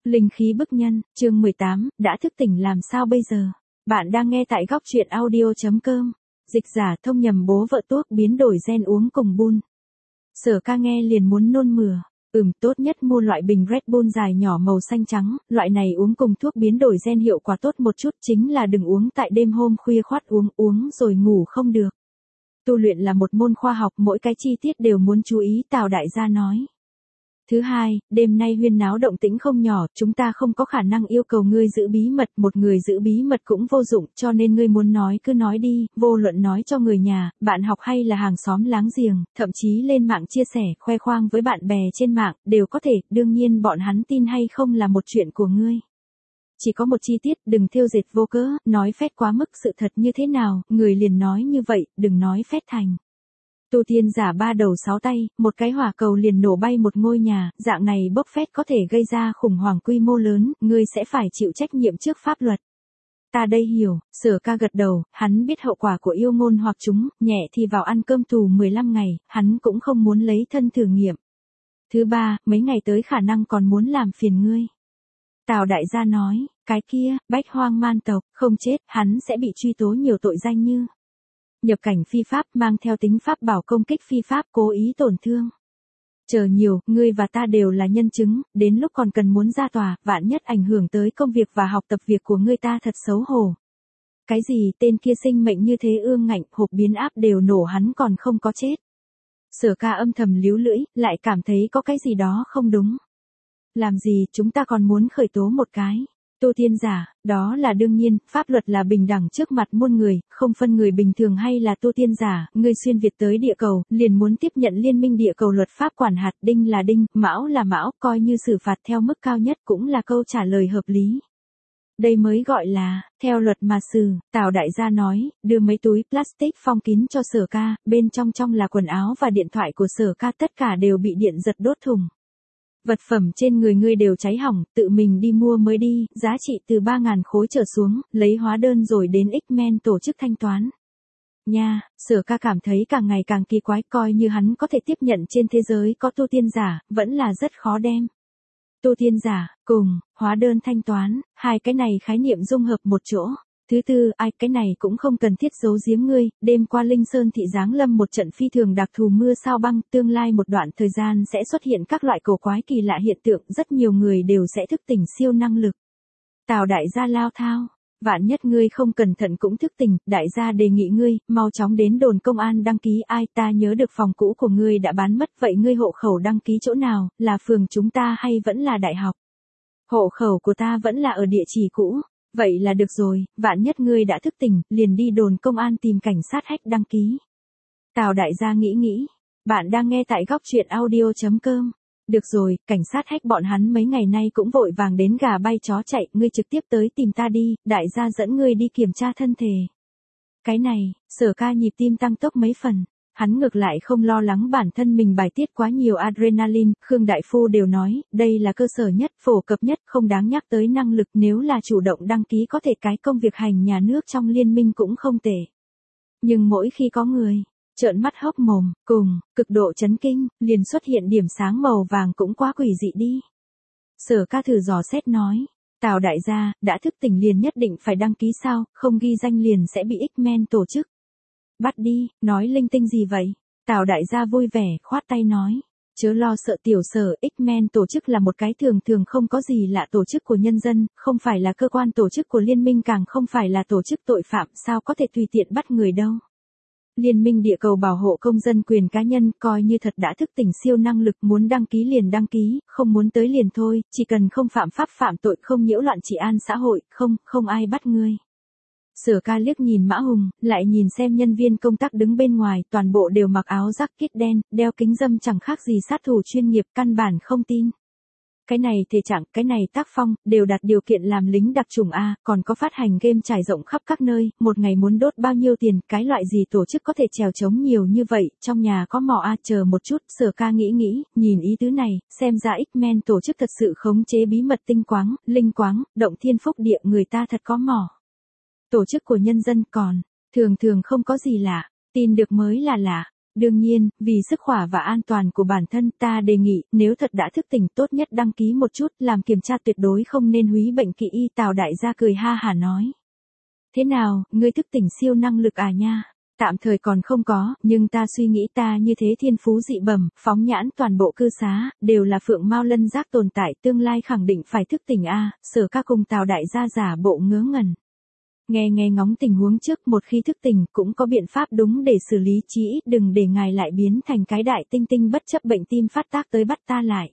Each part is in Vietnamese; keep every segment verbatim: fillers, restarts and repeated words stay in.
Linh khí bức nhân, chương mười tám, đã thức tỉnh làm sao bây giờ? Bạn đang nghe tại góc truyện audio chấm com. Dịch giả thông nhầm bố vợ tuốc biến đổi gen uống cùng bun. Sở ca nghe liền muốn nôn mửa. Ừm, tốt nhất mua loại bình Red Bull dài nhỏ màu xanh trắng, loại này uống cùng thuốc biến đổi gen hiệu quả tốt một chút, chính là đừng uống tại đêm hôm khuya khoắt uống, uống rồi ngủ không được. Tu luyện là một môn khoa học, mỗi cái chi tiết đều muốn chú ý, Tào đại gia nói. Thứ hai, đêm nay huyên náo động tĩnh không nhỏ, chúng ta không có khả năng yêu cầu ngươi giữ bí mật, một người giữ bí mật cũng vô dụng, cho nên ngươi muốn nói cứ nói đi, vô luận nói cho người nhà, bạn học hay là hàng xóm láng giềng, thậm chí lên mạng chia sẻ, khoe khoang với bạn bè trên mạng, đều có thể, đương nhiên bọn hắn tin hay không là một chuyện của ngươi. Chỉ có một chi tiết, đừng thêu dệt vô cớ, nói phét quá mức, sự thật như thế nào, người liền nói như vậy, đừng nói phét thành. Tu tiên giả ba đầu sáu tay, một cái hỏa cầu liền nổ bay một ngôi nhà, dạng này bốc phét có thể gây ra khủng hoảng quy mô lớn, ngươi sẽ phải chịu trách nhiệm trước pháp luật. Ta đây hiểu, Sở ca gật đầu, hắn biết hậu quả của yêu ngôn hoặc chúng, nhẹ thì vào ăn cơm tù mười lăm ngày, hắn cũng không muốn lấy thân thử nghiệm. Thứ ba, mấy ngày tới khả năng còn muốn làm phiền ngươi. Tào đại gia nói, cái kia, bách hoang man tộc, không chết, hắn sẽ bị truy tố nhiều tội danh như nhập cảnh phi pháp, mang theo tính pháp bảo, công kích phi pháp, cố ý tổn thương. Chờ nhiều, ngươi và ta đều là nhân chứng, đến lúc còn cần muốn ra tòa, vạn nhất ảnh hưởng tới công việc và học tập việc của ngươi ta thật xấu hổ. Cái gì, tên kia sinh mệnh như thế ương ngạnh, hộp biến áp đều nổ hắn còn không có chết. Sở ca âm thầm líu lưỡi, lại cảm thấy có cái gì đó không đúng. Làm gì, chúng ta còn muốn khởi tố một cái. Tu tiên giả, đó là đương nhiên, pháp luật là bình đẳng trước mặt muôn người, không phân người bình thường hay là tu tiên giả, người xuyên Việt tới địa cầu, liền muốn tiếp nhận liên minh địa cầu luật pháp quản hạt, đinh là đinh, mão là mão, coi như xử phạt theo mức cao nhất cũng là câu trả lời hợp lý. Đây mới gọi là, theo luật mà xử, Tào đại gia nói, đưa mấy túi plastic phong kín cho Sở ca, bên trong trong là quần áo và điện thoại của Sở ca, tất cả đều bị điện giật đốt thùng. Vật phẩm trên người ngươi đều cháy hỏng, tự mình đi mua mới đi, giá trị từ ba ngàn khối trở xuống, lấy hóa đơn rồi đến X-Men tổ chức thanh toán. Nha, Sở ca cảm thấy càng ngày càng kỳ quái, coi như hắn có thể tiếp nhận trên thế giới có tu tiên giả, vẫn là rất khó đem. Tu tiên giả, cùng, hóa đơn thanh toán, hai cái này khái niệm dung hợp một chỗ. Thứ tư, ai, cái này cũng không cần thiết giấu giếm ngươi, đêm qua Linh Sơn thị giáng lâm một trận phi thường đặc thù mưa sao băng, tương lai một đoạn thời gian sẽ xuất hiện các loại cổ quái kỳ lạ hiện tượng, rất nhiều người đều sẽ thức tỉnh siêu năng lực. Tào đại gia lao thao, vạn nhất ngươi không cẩn thận cũng thức tỉnh, đại gia đề nghị ngươi, mau chóng đến đồn công an đăng ký, ai, ta nhớ được phòng cũ của ngươi đã bán mất, vậy ngươi hộ khẩu đăng ký chỗ nào, là phường chúng ta hay vẫn là đại học? Hộ khẩu của ta vẫn là ở địa chỉ cũ. Vậy là được rồi, vạn nhất ngươi đã thức tỉnh, liền đi đồn công an tìm cảnh sát hack đăng ký. Tào đại gia nghĩ nghĩ, bạn đang nghe tại góc truyện audio chấm com. Được rồi, cảnh sát hack bọn hắn mấy ngày nay cũng vội vàng đến gà bay chó chạy, ngươi trực tiếp tới tìm ta đi, đại gia dẫn ngươi đi kiểm tra thân thể. Cái này, Sở ca nhịp tim tăng tốc mấy phần. Hắn ngược lại không lo lắng bản thân mình bài tiết quá nhiều adrenaline, Khương Đại Phu đều nói, đây là cơ sở nhất, phổ cập nhất, không đáng nhắc tới năng lực, nếu là chủ động đăng ký có thể cái công việc hành nhà nước trong liên minh cũng không tệ. Nhưng mỗi khi có người, trợn mắt hốc mồm, cùng, cực độ chấn kinh, liền xuất hiện điểm sáng màu vàng cũng quá quỷ dị đi. Sở ca thử dò xét nói, Tào đại gia, đã thức tỉnh liền nhất định phải đăng ký sao, không ghi danh liền sẽ bị X-Men tổ chức. Bắt đi, nói linh tinh gì vậy? Tào đại gia vui vẻ, khoát tay nói. Chớ lo sợ tiểu Sở, X-Men tổ chức là một cái thường thường không có gì lạ tổ chức của nhân dân, không phải là cơ quan tổ chức của liên minh, càng không phải là tổ chức tội phạm, sao có thể tùy tiện bắt người đâu. Liên minh địa cầu bảo hộ công dân quyền cá nhân, coi như thật đã thức tỉnh siêu năng lực, muốn đăng ký liền đăng ký, không muốn tới liền thôi, chỉ cần không phạm pháp phạm tội, không nhiễu loạn trị an xã hội, không, không ai bắt ngươi. Sở ca liếc nhìn Mã Hùng, lại nhìn xem nhân viên công tác đứng bên ngoài, toàn bộ đều mặc áo jacket đen, đeo kính râm chẳng khác gì sát thủ chuyên nghiệp, căn bản không tin. Cái này thể trạng, cái này tác phong, đều đạt điều kiện làm lính đặc chủng A, còn có phát hành game trải rộng khắp các nơi, một ngày muốn đốt bao nhiêu tiền, cái loại gì tổ chức có thể trèo trống nhiều như vậy, trong nhà có mỏ A, chờ một chút, Sở ca nghĩ nghĩ, nhìn ý tứ này, xem ra X-Men tổ chức thật sự khống chế bí mật tinh quáng, linh quáng, động thiên phúc địa, người ta thật có mỏ. Tổ chức của nhân dân còn, thường thường không có gì lạ, tin được mới là lạ. Đương nhiên, vì sức khỏe và an toàn của bản thân ta đề nghị, nếu thật đã thức tỉnh tốt nhất đăng ký một chút, làm kiểm tra tuyệt đối không nên húy bệnh kỵ y. Tào đại gia cười ha hả nói. Thế nào, ngươi thức tỉnh siêu năng lực à nha? Tạm thời còn không có, nhưng ta suy nghĩ ta như thế thiên phú dị bẩm, phóng nhãn toàn bộ cư xá, đều là phượng mao lân giác tồn tại, tương lai khẳng định phải thức tỉnh a. Sở Ca cùng Tào đại gia giả bộ ngớ ngẩn. Nghe nghe ngóng tình huống trước, một khi thức tỉnh cũng có biện pháp đúng để xử lý, chí ít đừng để ngài lại biến thành cái đại tinh tinh bất chấp bệnh tim phát tác tới bắt ta lại.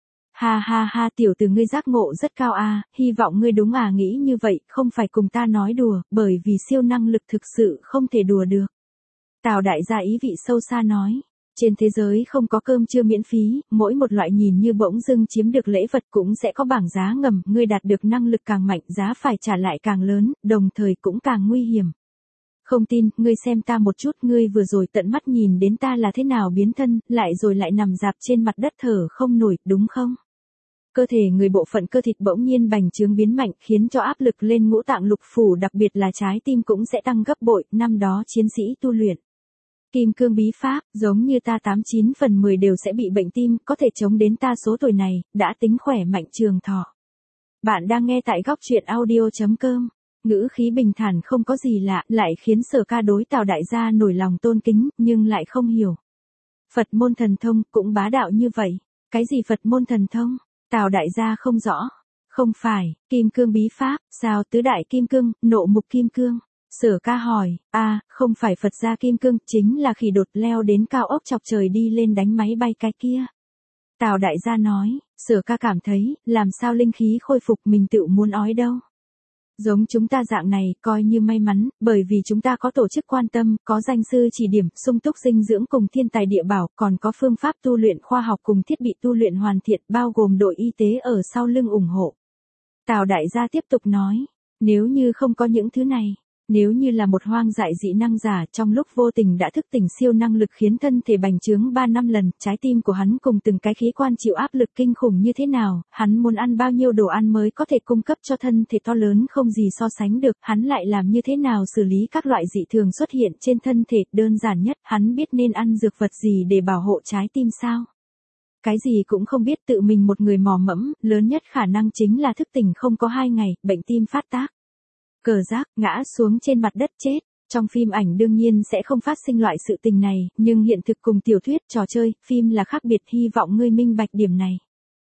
Ha ha ha, tiểu tử ngươi giác ngộ rất cao a, hy vọng ngươi đúng à, nghĩ như vậy, không phải cùng ta nói đùa, bởi vì siêu năng lực thực sự không thể đùa được. Tào đại gia ý vị sâu xa nói, trên thế giới không có cơm trưa miễn phí, mỗi một loại nhìn như bỗng dưng chiếm được lễ vật cũng sẽ có bảng giá ngầm, ngươi đạt được năng lực càng mạnh, giá phải trả lại càng lớn, đồng thời cũng càng nguy hiểm. Không tin, ngươi xem ta một chút, ngươi vừa rồi tận mắt nhìn đến ta là thế nào biến thân, lại rồi lại nằm dạp trên mặt đất thở không nổi, đúng không? Cơ thể người bộ phận cơ thịt bỗng nhiên bành trướng biến mạnh, khiến cho áp lực lên ngũ tạng lục phủ, đặc biệt là trái tim cũng sẽ tăng gấp bội, năm đó chiến sĩ tu luyện Kim cương bí pháp, giống như ta tám chín phần mười đều sẽ bị bệnh tim, có thể chống đến ta số tuổi này, đã tính khỏe mạnh trường thọ. Bạn đang nghe tại góc truyện audio chấm com. Ngữ khí bình thản không có gì lạ, lại khiến Sở Ca đối Tào đại gia nổi lòng tôn kính, nhưng lại không hiểu. Phật môn thần thông cũng bá đạo như vậy. Cái gì Phật môn thần thông? Tào đại gia không rõ. Không phải, kim cương bí pháp, sao tứ đại kim cương, nộ mục kim cương? Sở Ca hỏi, a à, không phải Phật gia kim cương, chính là khỉ đột leo đến cao ốc chọc trời đi lên đánh máy bay cái kia. Tào đại gia nói, Sở Ca cảm thấy, làm sao linh khí khôi phục mình tự muốn ói đâu. Giống chúng ta dạng này, coi như may mắn, bởi vì chúng ta có tổ chức quan tâm, có danh sư chỉ điểm, sung túc dinh dưỡng cùng thiên tài địa bảo, còn có phương pháp tu luyện khoa học cùng thiết bị tu luyện hoàn thiện, bao gồm đội y tế ở sau lưng ủng hộ. Tào đại gia tiếp tục nói, nếu như không có những thứ này, nếu như là một hoang dại dị năng giả trong lúc vô tình đã thức tỉnh siêu năng lực khiến thân thể bành trướng ba năm lần, trái tim của hắn cùng từng cái khí quan chịu áp lực kinh khủng như thế nào, hắn muốn ăn bao nhiêu đồ ăn mới có thể cung cấp cho thân thể to lớn không gì so sánh được, hắn lại làm như thế nào xử lý các loại dị thường xuất hiện trên thân thể, đơn giản nhất, hắn biết nên ăn dược vật gì để bảo hộ trái tim sao? Cái gì cũng không biết, tự mình một người mò mẫm, lớn nhất khả năng chính là thức tỉnh không có hai ngày, bệnh tim phát tác. Cờ giác, ngã xuống trên mặt đất chết. Trong phim ảnh đương nhiên sẽ không phát sinh loại sự tình này, nhưng hiện thực cùng tiểu thuyết, trò chơi, phim là khác biệt, hy vọng ngươi minh bạch điểm này.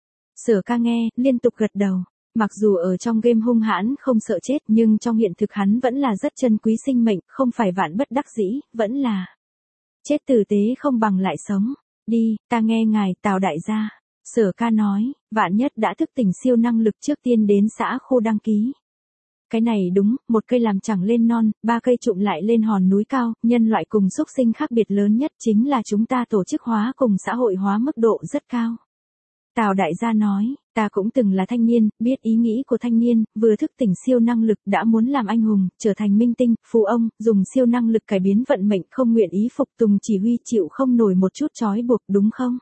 Sở Ca nghe, liên tục gật đầu. Mặc dù ở trong game hung hãn không sợ chết, nhưng trong hiện thực hắn vẫn là rất chân quý sinh mệnh, không phải vạn bất đắc dĩ, vẫn là chết tử tế không bằng lại sống. Đi, ta nghe ngài, Tào đại gia. Sở Ca nói, vạn nhất đã thức tỉnh siêu năng lực trước tiên đến xã khu đăng ký. Cái này đúng, một cây làm chẳng lên non, ba cây trụm lại lên hòn núi cao, nhân loại cùng súc sinh khác biệt lớn nhất chính là chúng ta tổ chức hóa cùng xã hội hóa mức độ rất cao. Tào đại gia nói, ta cũng từng là thanh niên, biết ý nghĩ của thanh niên, vừa thức tỉnh siêu năng lực đã muốn làm anh hùng, trở thành minh tinh, phú ông, dùng siêu năng lực cải biến vận mệnh, không nguyện ý phục tùng chỉ huy, chịu không nổi một chút trói buộc, đúng không?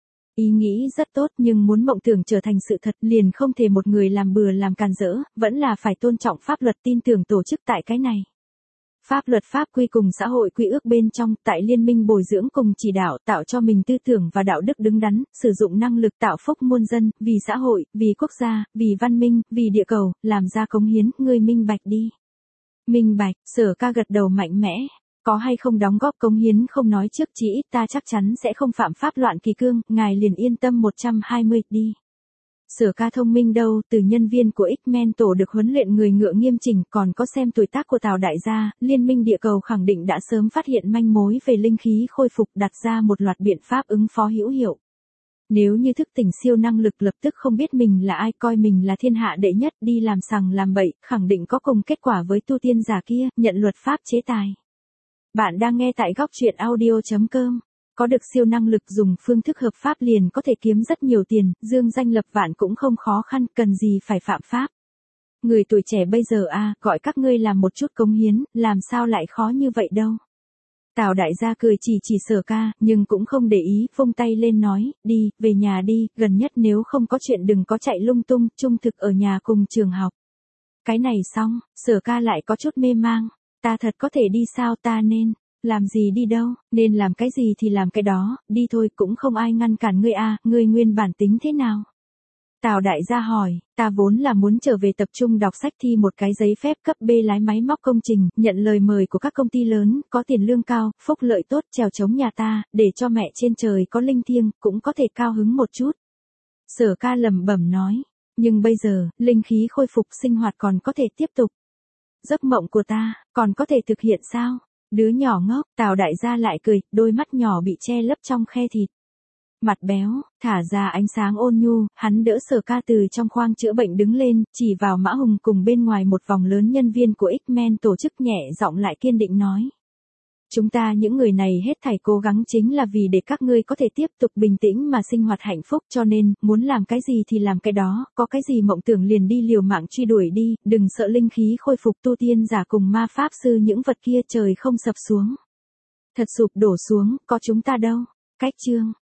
Ý nghĩ rất tốt, nhưng muốn mộng tưởng trở thành sự thật liền không thể một người làm bừa làm càn rỡ, vẫn là phải tôn trọng pháp luật, tin tưởng tổ chức tại cái này. Pháp luật pháp quy cùng xã hội quy ước bên trong, tại liên minh bồi dưỡng cùng chỉ đạo, tạo cho mình tư tưởng và đạo đức đứng đắn, sử dụng năng lực tạo phúc muôn dân, vì xã hội, vì quốc gia, vì văn minh, vì địa cầu, làm ra cống hiến, ngươi minh bạch đi. Minh bạch, Sở Ca gật đầu mạnh mẽ. Có hay không đóng góp cống hiến không nói trước, chỉ ít ta chắc chắn sẽ không phạm pháp loạn kỷ cương, ngài liền yên tâm một trăm hai mươi đi. Sở Ca thông minh đâu, từ nhân viên của X-Men tổ được huấn luyện người ngựa nghiêm chỉnh, còn có xem tuổi tác của Tào đại gia, Liên minh địa cầu khẳng định đã sớm phát hiện manh mối về linh khí khôi phục, đặt ra một loạt biện pháp ứng phó hữu hiệu. Nếu như thức tỉnh siêu năng lực lập tức không biết mình là ai, coi mình là thiên hạ đệ nhất, đi làm sằng làm bậy, khẳng định có cùng kết quả với tu tiên giả kia, nhận luật pháp chế tài. Bạn đang nghe tại góc truyện audio chấm com. Có được siêu năng lực dùng phương thức hợp pháp liền có thể kiếm rất nhiều tiền, dương danh lập vạn cũng không khó khăn, cần gì phải phạm pháp. Người tuổi trẻ bây giờ a à, gọi các ngươi làm một chút cống hiến, làm sao lại khó như vậy đâu. Tào đại gia cười chỉ chỉ Sở Ca, nhưng cũng không để ý, vung tay lên nói, đi, về nhà đi, gần nhất nếu không có chuyện đừng có chạy lung tung, trung thực ở nhà cùng trường học. Cái này xong, Sở Ca lại có chút mê mang. Ta thật có thể đi sao, ta nên Làm gì đi đâu, nên làm cái gì thì làm cái đó, đi thôi cũng không ai ngăn cản ngươi à, ngươi nguyên bản tính thế nào? Tào đại gia hỏi, ta vốn là muốn trở về tập trung đọc sách thi một cái giấy phép cấp B lái máy móc công trình, nhận lời mời của các công ty lớn, có tiền lương cao, phúc lợi tốt trèo chống nhà ta, để cho mẹ trên trời có linh thiêng, cũng có thể cao hứng một chút. Sở ca lẩm bẩm nói, nhưng bây giờ, linh khí khôi phục sinh hoạt còn có thể tiếp tục. Giấc mộng của ta, còn có thể thực hiện sao? Đứa nhỏ ngốc, Tào đại gia lại cười, đôi mắt nhỏ bị che lấp trong khe thịt. Mặt béo, thả ra ánh sáng ôn nhu, hắn đỡ Sở ca từ trong khoang chữa bệnh đứng lên, chỉ vào Mã Hùng cùng bên ngoài một vòng lớn nhân viên của X-Men tổ chức nhẹ giọng lại kiên định nói. Chúng ta những người này hết thảy cố gắng chính là vì để các ngươi có thể tiếp tục bình tĩnh mà sinh hoạt hạnh phúc, cho nên, muốn làm cái gì thì làm cái đó, có cái gì mộng tưởng liền đi liều mạng truy đuổi đi, đừng sợ linh khí khôi phục tu tiên giả cùng ma pháp sư những vật kia trời không sập xuống. Thật sụp đổ xuống, có chúng ta đâu. Cách chương